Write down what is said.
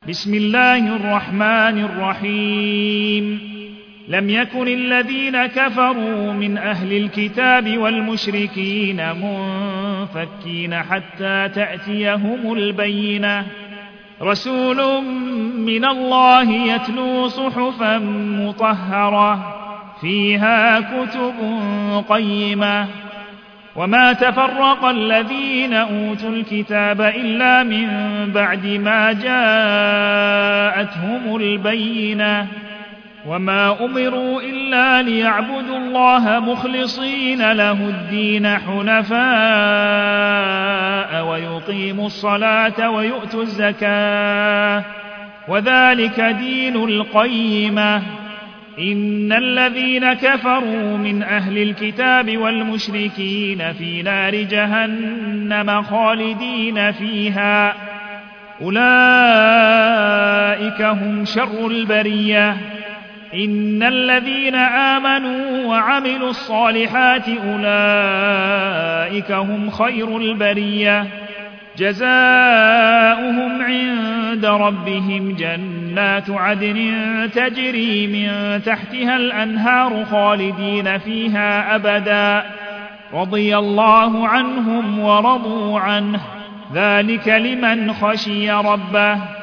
بسم الله الرحمن الرحيم لم يكن الذين كفروا من أهل الكتاب والمشركين منفكين حتى تأتيهم البينة رسول من الله يتلو صحفا مطهرة فيها كتب قيمة وما تفرق الذين أوتوا الكتاب إلا من بعد ما جاءتهم البينة وما أمروا إلا ليعبدوا الله مخلصين له الدين حنفاء ويقيموا الصلاة ويؤتوا الزكاة وذلك دين القيمة إن الذين كفروا من أهل الكتاب والمشركين في نار جهنم خالدين فيها أولئك هم شر البرية إن الذين آمنوا وعملوا الصالحات أولئك هم خير البرية جزاؤهم عند ربهم جنات عدن تجري من تحتها الأنهار خالدين فيها أبدا رضي الله عنهم ورضوا عنه ذلك لمن خشي ربه